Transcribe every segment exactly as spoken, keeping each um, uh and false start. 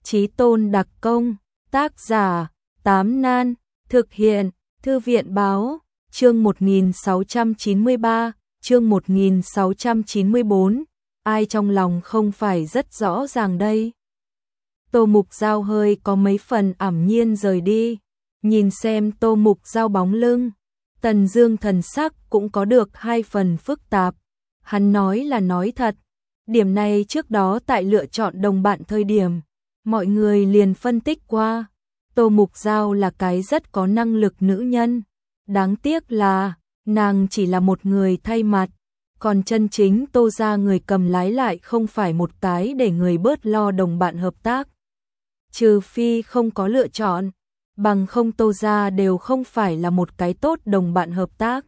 Chí Tôn đặc công, tác giả, Tám Nan, thực hiện, Thư viện báo, chương một nghìn sáu trăm chín mươi ba, chương một nghìn sáu trăm chín mươi bốn, ai trong lòng không phải rất rõ ràng đây. Tô Mục Dao hơi có mấy phần ảm nhiên rời đi, nhìn xem Tô Mục Dao bóng lưng, Tần Dương thần sắc cũng có được hai phần phức tạp. Hắn nói là nói thật, điểm này trước đó tại lựa chọn đồng bạn thời điểm, mọi người liền phân tích qua, Tô Mục Dao là cái rất có năng lực nữ nhân, đáng tiếc là nàng chỉ là một người thay mặt, còn chân chính Tô gia người cầm lái lại không phải một cái để người bớt lo đồng bạn hợp tác. Trừ phi không có lựa chọn, bằng không Tô gia đều không phải là một cái tốt đồng bạn hợp tác.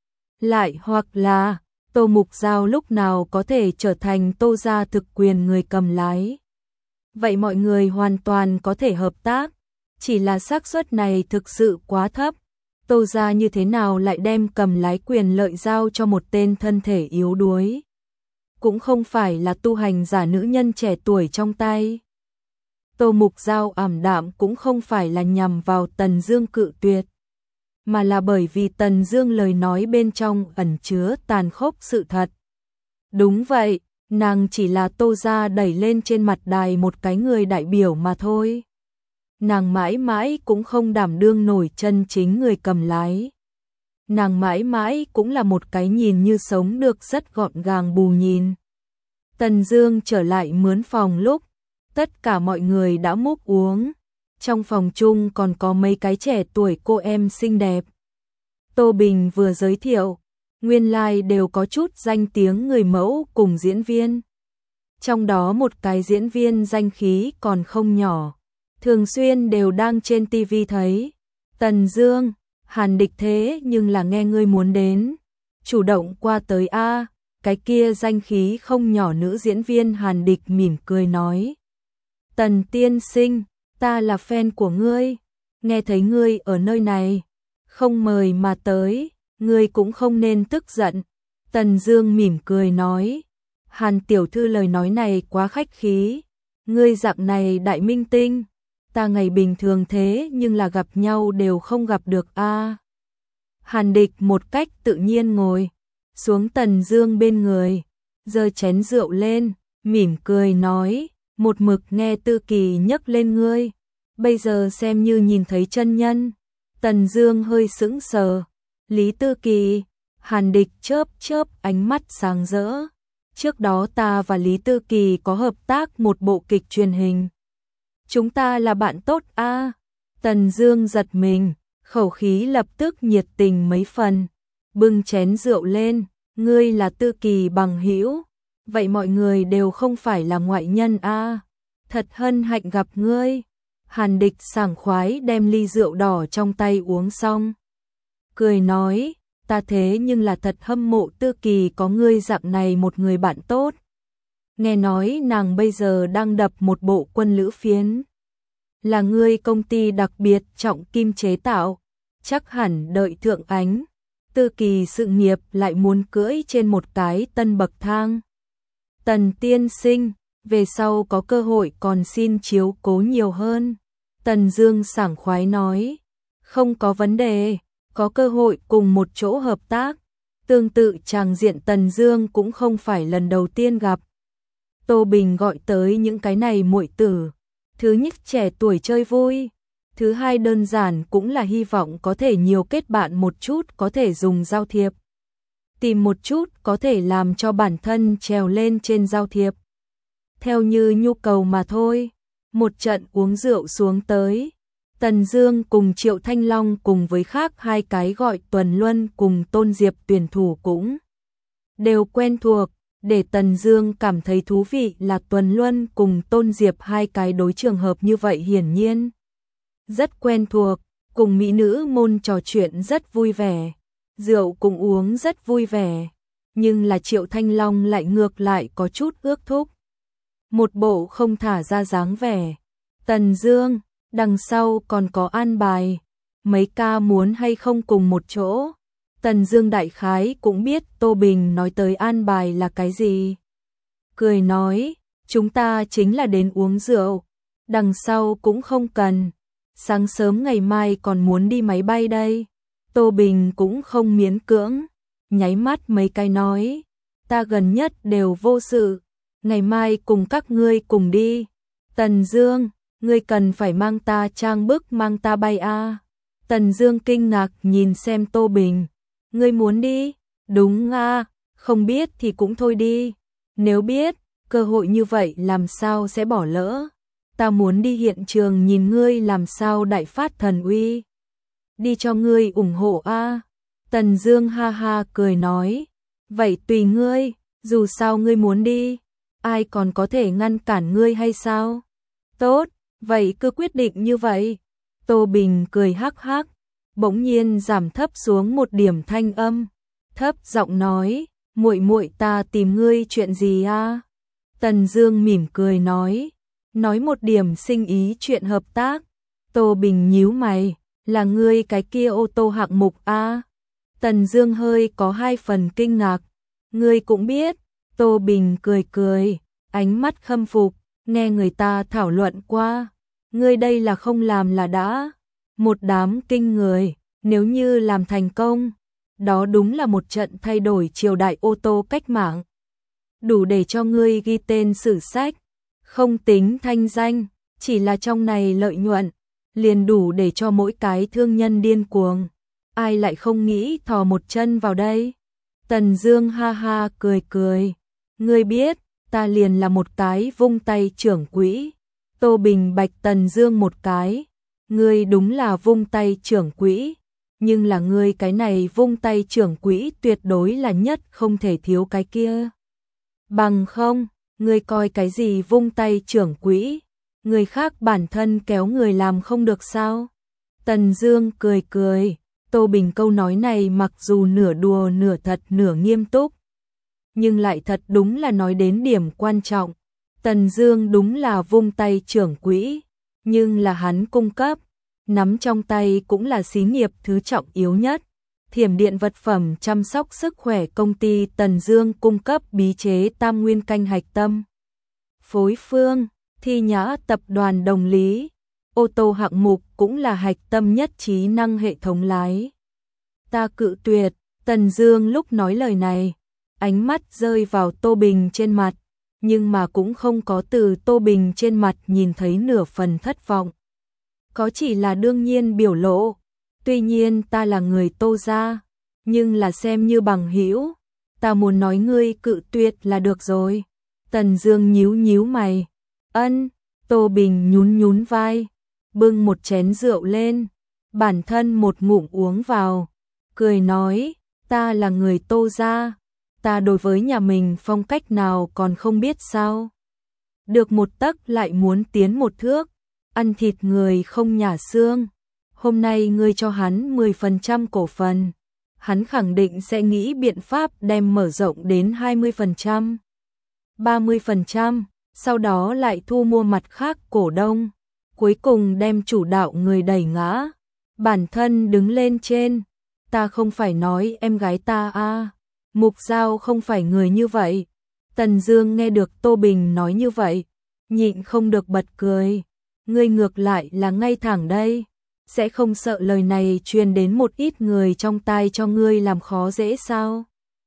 Lại hoặc là Tô Mục Dao lúc nào có thể trở thành Tô gia thực quyền người cầm lái. Vậy mọi người hoàn toàn có thể hợp tác, chỉ là xác suất này thực sự quá thấp. Tô gia như thế nào lại đem cầm lái quyền lợi giao cho một tên thân thể yếu đuối, cũng không phải là tu hành giả nữ nhân trẻ tuổi trong tay. Tô Mục Dao ảm đạm cũng không phải là nhằm vào Tần Dương cự tuyệt, mà là bởi vì Tần Dương lời nói bên trong ẩn chứa tàn khốc sự thật. Đúng vậy, nàng chỉ là Tô gia đẩy lên trên mặt đài một cái người đại biểu mà thôi. Nàng mãi mãi cũng không đảm đương nổi chân chính người cầm lái. Nàng mãi mãi cũng là một cái nhìn như sống được rất gọn gàng bù nhìn. Tần Dương trở lại mướn phòng lúc, tất cả mọi người đã múc uống. Trong phòng chung còn có mấy cái trẻ tuổi cô em xinh đẹp. Tô Bình vừa giới thiệu, nguyên lai đều có chút danh tiếng người mẫu cùng diễn viên. Trong đó một cái diễn viên danh khí còn không nhỏ, thường xuyên đều đang trên ti vi thấy. Tần Dương, Hàn Địch thế nhưng là nghe ngươi muốn đến, chủ động qua tới a. Cái kia danh khí không nhỏ nữ diễn viên Hàn Địch mỉm cười nói. Tần tiên sinh, ta là fan của ngươi, nghe thấy ngươi ở nơi này, không mời mà tới, ngươi cũng không nên tức giận. Tần Dương mỉm cười nói, Hàn tiểu thư lời nói này quá khách khí, ngươi dạng này đại minh tinh, ta ngày bình thường thế nhưng là gặp nhau đều không gặp được a. À. Hàn Địch một cách tự nhiên ngồi xuống Tần Dương bên người, giơ chén rượu lên, mỉm cười nói, một mực nghe Tư Kỳ nhắc lên ngươi, bây giờ xem như nhìn thấy chân nhân. Tần Dương hơi sững sờ, Lý Tư Kỳ. Hàn Địch chớp chớp ánh mắt sáng rỡ, trước đó ta và Lý Tư Kỳ có hợp tác một bộ kịch truyền hình. Chúng ta là bạn tốt a. À. Tần Dương giật mình, khẩu khí lập tức nhiệt tình mấy phần, bưng chén rượu lên, ngươi là Tư Kỳ bằng hữu, vậy mọi người đều không phải là ngoại nhân a. À. Thật hân hạnh gặp ngươi. Hàn Địch sảng khoái đem ly rượu đỏ trong tay uống xong, cười nói, ta thế nhưng là thật hâm mộ Tư Kỳ có ngươi dạng này một người bạn tốt. Nghe nói nàng bây giờ đang đập một bộ quân lữ phiến, là ngươi công ty đặc biệt trọng kim chế tạo, chắc hẳn đợi thượng ánh, Tư Kỳ sự nghiệp lại muốn cưỡi trên một cái tân bậc thang. Tần tiên sinh, về sau có cơ hội còn xin chiếu cố nhiều hơn. Tần Dương sảng khoái nói, không có vấn đề, có cơ hội cùng một chỗ hợp tác. Tương tự tràng diện Tần Dương cũng không phải lần đầu tiên gặp. Tô Bình gọi tới những cái này muội tử, thứ nhất trẻ tuổi chơi vui, thứ hai đơn giản cũng là hy vọng có thể nhiều kết bạn một chút, có thể dùng giao thiệp, tìm một chút có thể làm cho bản thân trèo lên trên giao thiệp, theo như nhu cầu mà thôi. Một trận uống rượu xuống tới, Tần Dương cùng Triệu Thanh Long cùng với khác hai cái gọi Tuần Luân cùng Tôn Diệp tuyển thủ cũng đều quen thuộc, để Tần Dương cảm thấy thú vị là Tuần Luân cùng Tôn Diệp hai cái đối trường hợp như vậy hiển nhiên rất quen thuộc, cùng mỹ nữ môn trò chuyện rất vui vẻ, rượu cũng uống rất vui vẻ, nhưng là Triệu Thanh Long lại ngược lại có chút ước thúc, một bộ không thả ra dáng vẻ. Tần Dương, đằng sau còn có an bài, mấy ca muốn hay không cùng một chỗ. Tần Dương đại khái cũng biết Tô Bình nói tới an bài là cái gì. Cười nói, chúng ta chính là đến uống rượu, Đằng sau cũng không cần. Sáng sớm ngày mai còn muốn đi máy bay đây. Tô Bình cũng không miễn cưỡng, nháy mắt mấy cái nói, ta gần nhất đều vô sự, ngày mai cùng các ngươi cùng đi. Tần Dương, ngươi cần phải mang ta trang bức mang ta bay a. Tần Dương kinh ngạc nhìn xem Tô Bình, ngươi muốn đi? Đúng a, không biết thì cũng thôi đi. Nếu biết, cơ hội như vậy làm sao sẽ bỏ lỡ. Ta muốn đi hiện trường nhìn ngươi làm sao đại phát thần uy. Đi cho ngươi ủng hộ a. Tần Dương ha ha cười nói, vậy tùy ngươi, dù sao ngươi muốn đi, ai còn có thể ngăn cản ngươi hay sao? Tốt, vậy cứ quyết định như vậy. Tô Bình cười hắc hắc, bỗng nhiên giảm thấp xuống một điểm thanh âm, thấp giọng nói, muội muội ta tìm ngươi chuyện gì a? Tần Dương mỉm cười nói, nói một điểm sinh ý chuyện hợp tác. Tô Bình nhíu mày, là ngươi cái kia ô tô hạng mục a? Tần Dương hơi có hai phần kinh ngạc, ngươi cũng biết. Tô Bình cười cười, ánh mắt khâm phục, nghe người ta thảo luận qua, ngươi đây là không làm là đã. Một đám kinh người, nếu như làm thành công, đó đúng là một trận thay đổi triều đại ô tô cách mạng. Đủ để cho ngươi ghi tên sử sách, không tính thanh danh, chỉ là trong này lợi nhuận, liền đủ để cho mỗi cái thương nhân điên cuồng. Ai lại không nghĩ thò một chân vào đây? Tần Dương ha ha cười cười, ngươi biết, ta liền là một cái vung tay trưởng quỹ. Tô Bình bạch Tần Dương một cái, ngươi đúng là vung tay trưởng quỹ, nhưng là ngươi cái này vung tay trưởng quỹ tuyệt đối là nhất không thể thiếu cái kia. Bằng không, ngươi coi cái gì vung tay trưởng quỹ, người khác bản thân kéo người làm không được sao? Tần Dương cười cười, Tô Bình câu nói này mặc dù nửa đùa nửa thật nửa nghiêm túc, nhưng lại thật đúng là nói đến điểm quan trọng. Tần Dương đúng là vung tay trưởng quỹ, nhưng là hắn cung cấp, nắm trong tay cũng là xí nghiệp thứ trọng yếu nhất. Thiểm điện vật phẩm chăm sóc sức khỏe công ty Tần Dương cung cấp bí chế tam nguyên canh hạch tâm. Phối phương, Thi Nhã tập đoàn đồng lý, ô tô hạng mục cũng là hạch tâm nhất trí năng hệ thống lái. Ta cự tuyệt. Tần Dương lúc nói lời này, ánh mắt rơi vào Tô Bình trên mặt, nhưng mà cũng không có từ Tô Bình trên mặt nhìn thấy nửa phần thất vọng. Có chỉ là đương nhiên biểu lộ, tuy nhiên ta là người Tô gia, nhưng là xem như bằng hữu, ta muốn nói ngươi cự tuyệt là được rồi. Tần Dương nhíu nhíu mày, ân. Tô Bình nhún nhún vai, bưng một chén rượu lên, bản thân một ngụm uống vào, cười nói, ta là người Tô gia, ta đối với nhà mình phong cách nào còn không biết sao? Được một tấc lại muốn tiến một thước, ăn thịt người không nhả xương. Hôm nay ngươi cho hắn mười phần trăm cổ phần, hắn khẳng định sẽ nghĩ biện pháp đem mở rộng đến hai mươi phần trăm, ba mươi phần trăm, sau đó lại thu mua mặt khác cổ đông, cuối cùng đem chủ đạo người đẩy ngã, bản thân đứng lên trên. Ta không phải nói em gái ta a, Mục Giao không phải người như vậy. Tần Dương nghe được Tô Bình nói như vậy, nhịn không được bật cười, ngươi ngược lại là ngay thẳng đây, sẽ không sợ lời này truyền đến một ít người trong tai cho ngươi làm khó dễ sao?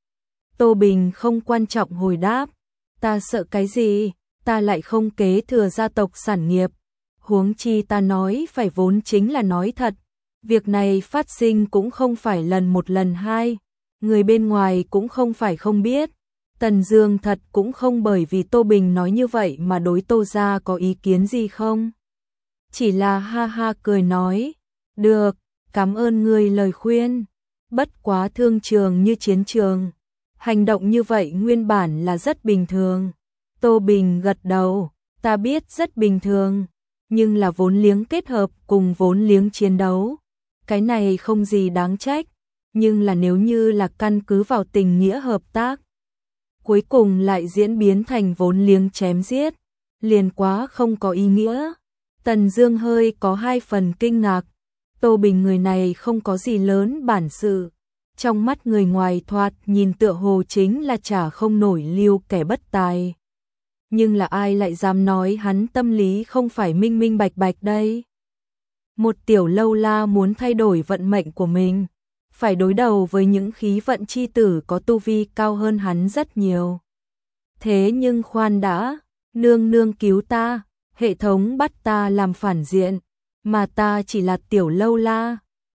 Tô Bình không quan trọng hồi đáp, ta sợ cái gì, ta lại không kế thừa gia tộc sản nghiệp, huống chi ta nói phải vốn chính là nói thật. Việc này phát sinh cũng không phải lần một lần hai, người bên ngoài cũng không phải không biết. Tần Dương thật cũng không bởi vì Tô Bình nói như vậy mà đối Tô gia có ý kiến gì không. Chỉ là ha ha cười nói, được, cảm ơn ngươi lời khuyên, bất quá thương trường như chiến trường, hành động như vậy nguyên bản là rất bình thường. Tô Bình gật đầu, ta biết rất bình thường, nhưng là vốn liếng kết hợp cùng vốn liếng chiến đấu, cái này không gì đáng trách, nhưng là nếu như là căn cứ vào tình nghĩa hợp tác, cuối cùng lại diễn biến thành vốn liếng chém giết, liền quá không có ý nghĩa. Tần Dương hơi có hai phần kinh ngạc, Tô Bình người này không có gì lớn bản sự, trong mắt người ngoài thoạt nhìn tựa hồ chính là chả không nổi lưu kẻ bất tài. Nhưng là ai lại dám nói hắn tâm lý không phải minh minh bạch bạch đây? Một tiểu lâu la muốn thay đổi vận mệnh của mình, phải đối đầu với những khí vận chi tử có tu vi cao hơn hắn rất nhiều. Thế nhưng khoan đã, nương nương cứu ta, hệ thống bắt ta làm phản diện, mà ta chỉ là tiểu lâu la,